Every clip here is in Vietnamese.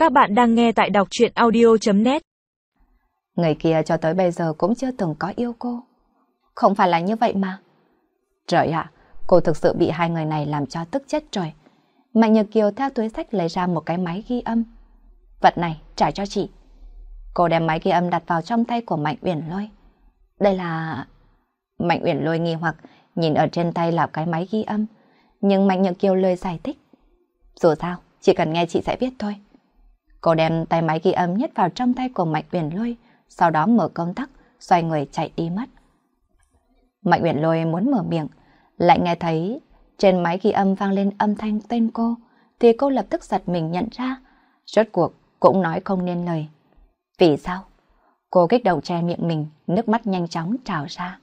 Các bạn đang nghe tại đọc truyện audio.net. Người kia cho tới bây giờ cũng chưa từng có yêu cô. Không phải là như vậy mà. Trời ạ, cô thực sự bị hai người này làm cho tức chết rồi. Mạnh Nhược Kiều theo túi xách lấy ra một cái máy ghi âm. Vật này trả cho chị. Cô đem máy ghi âm đặt vào trong tay của Mạnh Uyển Lôi. Đây là... Mạnh Uyển Lôi nghi hoặc nhìn ở trên tay là cái máy ghi âm. Nhưng Mạnh Nhược Kiều lời giải thích. Dù sao, chỉ cần nghe chị sẽ biết thôi. Cô đem tay máy ghi âm nhét vào trong tay của Mạnh Uyển Lôi, sau đó mở công tắc, xoay người chạy đi mất. Mạnh Uyển Lôi muốn mở miệng, lại nghe thấy trên máy ghi âm vang lên âm thanh tên cô, thì cô lập tức giật mình nhận ra, rốt cuộc cũng nói không nên lời. Vì sao? Cô kích động che miệng mình, nước mắt nhanh chóng trào ra.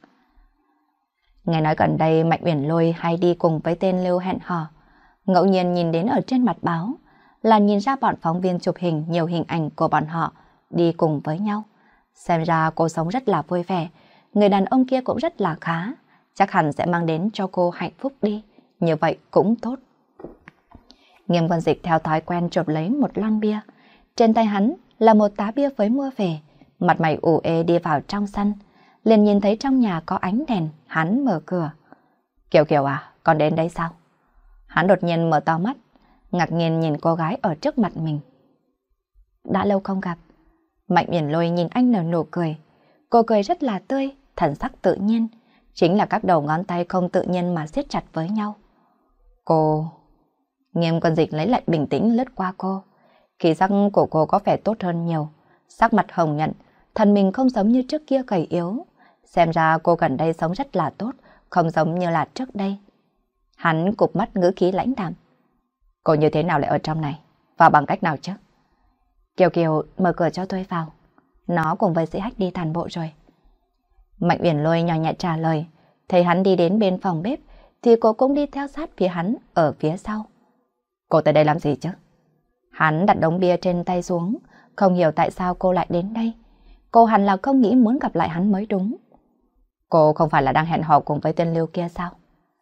Nghe nói gần đây Mạnh Uyển Lôi hay đi cùng với tên Lưu hẹn hò, ngẫu nhiên nhìn đến ở trên mặt báo, là nhìn ra bọn phóng viên chụp hình nhiều hình ảnh của bọn họ đi cùng với nhau. Xem ra cô sống rất là vui vẻ, người đàn ông kia cũng rất là khá, chắc hẳn sẽ mang đến cho cô hạnh phúc đi, như vậy cũng tốt. Nghiêm Quân Dịch theo thói quen chụp lấy một lon bia, trên tay hắn là một tá bia mới mua về, mặt mày ủ ê đi vào trong sân, liền nhìn thấy trong nhà có ánh đèn, hắn mở cửa. Kiều Kiều à, con đến đây sao? Hắn đột nhiên mở to mắt, ngạc nhiên nhìn cô gái ở trước mặt mình. Đã lâu không gặp. Mạnh Uyển Lôi nhìn anh nở nụ cười. Cô cười rất là tươi, thần sắc tự nhiên. Chính là các đầu ngón tay không tự nhiên mà siết chặt với nhau. Cô... Nghiêm Quân Dịch lấy lại bình tĩnh lướt qua cô. Khí sắc của cô có vẻ tốt hơn nhiều. Sắc mặt hồng nhuận, thân mình không giống như trước kia gầy yếu. Xem ra cô gần đây sống rất là tốt, không giống như là trước đây. Hắn cụp mắt ngữ khí lãnh đạm. Cô như thế nào lại ở trong này? Vào bằng cách nào chứ? Kiều Kiều mở cửa cho tôi vào. Nó cùng với sĩ Hách đi tàn bộ rồi. Mạnh Uyển Lôi nhỏ nhẹ trả lời. Thấy hắn đi đến bên phòng bếp thì cô cũng đi theo sát phía hắn ở phía sau. Cô tới đây làm gì chứ? Hắn đặt đống bia trên tay xuống, không hiểu tại sao cô lại đến đây. Cô hẳn là không nghĩ muốn gặp lại hắn mới đúng. Cô không phải là đang hẹn hò cùng với tên Lưu kia sao?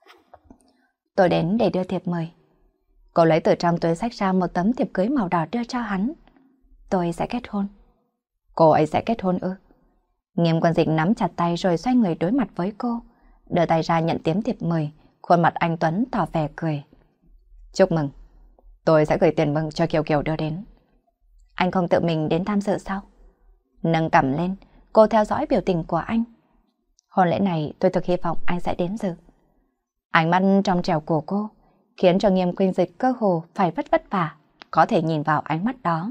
Tôi đến để đưa thiệp mời. Cô lấy từ trong túi xách ra một tấm thiệp cưới màu đỏ đưa cho hắn. Tôi sẽ kết hôn. Cô ấy sẽ kết hôn ư? Nghiêm Quân Dịch nắm chặt tay rồi xoay người đối mặt với cô, đưa tay ra nhận tấm thiệp mời, khuôn mặt anh Tuấn tỏ vẻ cười. Chúc mừng. Tôi sẽ gửi tiền mừng cho Kiều Kiều đưa đến. Anh không tự mình đến tham dự sao? Nâng cằm lên, cô theo dõi biểu tình của anh. Hôn lễ này tôi thực hy vọng anh sẽ đến dự. Ánh mắt trong trẻo của cô khiến cho Nghiêm Quân Dịch cơ hồ phải vất vả, có thể nhìn vào ánh mắt đó.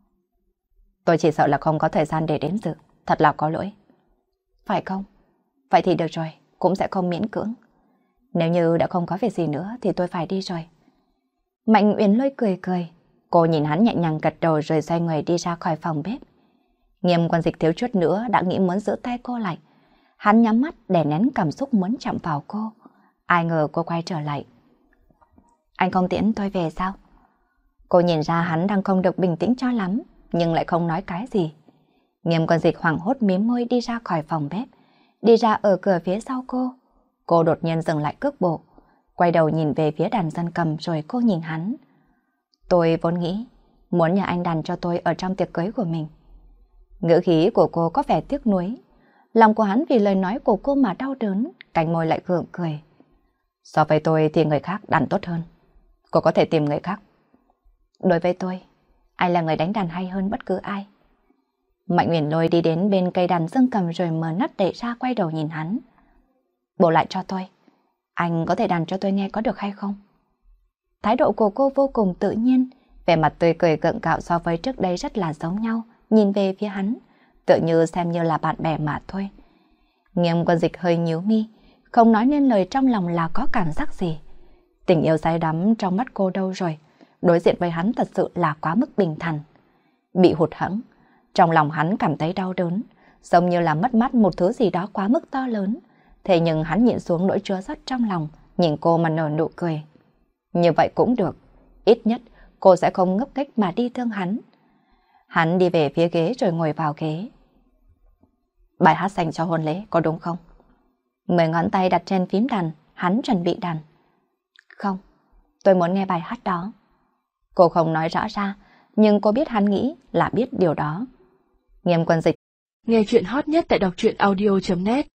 Tôi chỉ sợ là không có thời gian để đến dự, thật là có lỗi. Phải không? Vậy thì được rồi, cũng sẽ không miễn cưỡng. Nếu như đã không có việc gì nữa thì tôi phải đi rồi. Mạnh Uyển Lôi cười cười, cô nhìn hắn nhẹ nhàng gật đầu rồi xoay người đi ra khỏi phòng bếp. Nghiêm Quân Dịch thiếu chút nữa đã nghĩ muốn giữ tay cô lại. Hắn nhắm mắt để nén cảm xúc muốn chạm vào cô. Ai ngờ cô quay trở lại. Anh không tiễn tôi về sao? Cô nhìn ra hắn đang không được bình tĩnh cho lắm, nhưng lại không nói cái gì. Nghiêm Quân Dịch hoảng hốt mím môi đi ra khỏi phòng bếp, đi ra ở cửa phía sau cô. Cô đột nhiên dừng lại cước bộ, quay đầu nhìn về phía đàn dân cầm rồi cô nhìn hắn. Tôi vốn nghĩ muốn nhờ anh đàn cho tôi ở trong tiệc cưới của mình. Ngữ khí của cô có vẻ tiếc nuối. Lòng của hắn vì lời nói của cô mà đau đớn, cánh môi lại gượng cười. So với tôi thì người khác đàn tốt hơn. Cô có thể tìm người khác. Đối với tôi, anh là người đánh đàn hay hơn bất cứ ai. Mạnh Uyển Lôi đi đến bên cây đàn dương cầm rồi mở nắp đậy ra, quay đầu nhìn hắn. Bổ lại cho tôi. Anh có thể đàn cho tôi nghe có được hay không? Thái độ của cô vô cùng tự nhiên, vẻ mặt tươi cười gượng gạo so với trước đây rất là giống nhau, nhìn về phía hắn, tựa như xem như là bạn bè mà thôi. Nghiêm Quân Dịch hơi nhíu mi, không nói nên lời trong lòng là có cảm giác gì. Tình yêu say đắm trong mắt cô đâu rồi, đối diện với hắn thật sự là quá mức bình thản. Bị hụt hẫng, trong lòng hắn cảm thấy đau đớn, giống như là mất mát một thứ gì đó quá mức to lớn. Thế nhưng hắn nhịn xuống nỗi chua xót trong lòng, nhìn cô mà nở nụ cười. Như vậy cũng được, ít nhất cô sẽ không ngốc nghếch mà đi thương hắn. Hắn đi về phía ghế rồi ngồi vào ghế. Bài hát dành cho hôn lễ có đúng không? 10 ngón tay đặt trên phím đàn, hắn chuẩn bị đàn. Không, tôi muốn nghe bài hát đó. Cô không nói rõ ra, nhưng cô biết hắn nghĩ là biết điều đó. Nghiêm Quân Dịch. Nghe chuyện hot nhất tại đọc truyện audio.net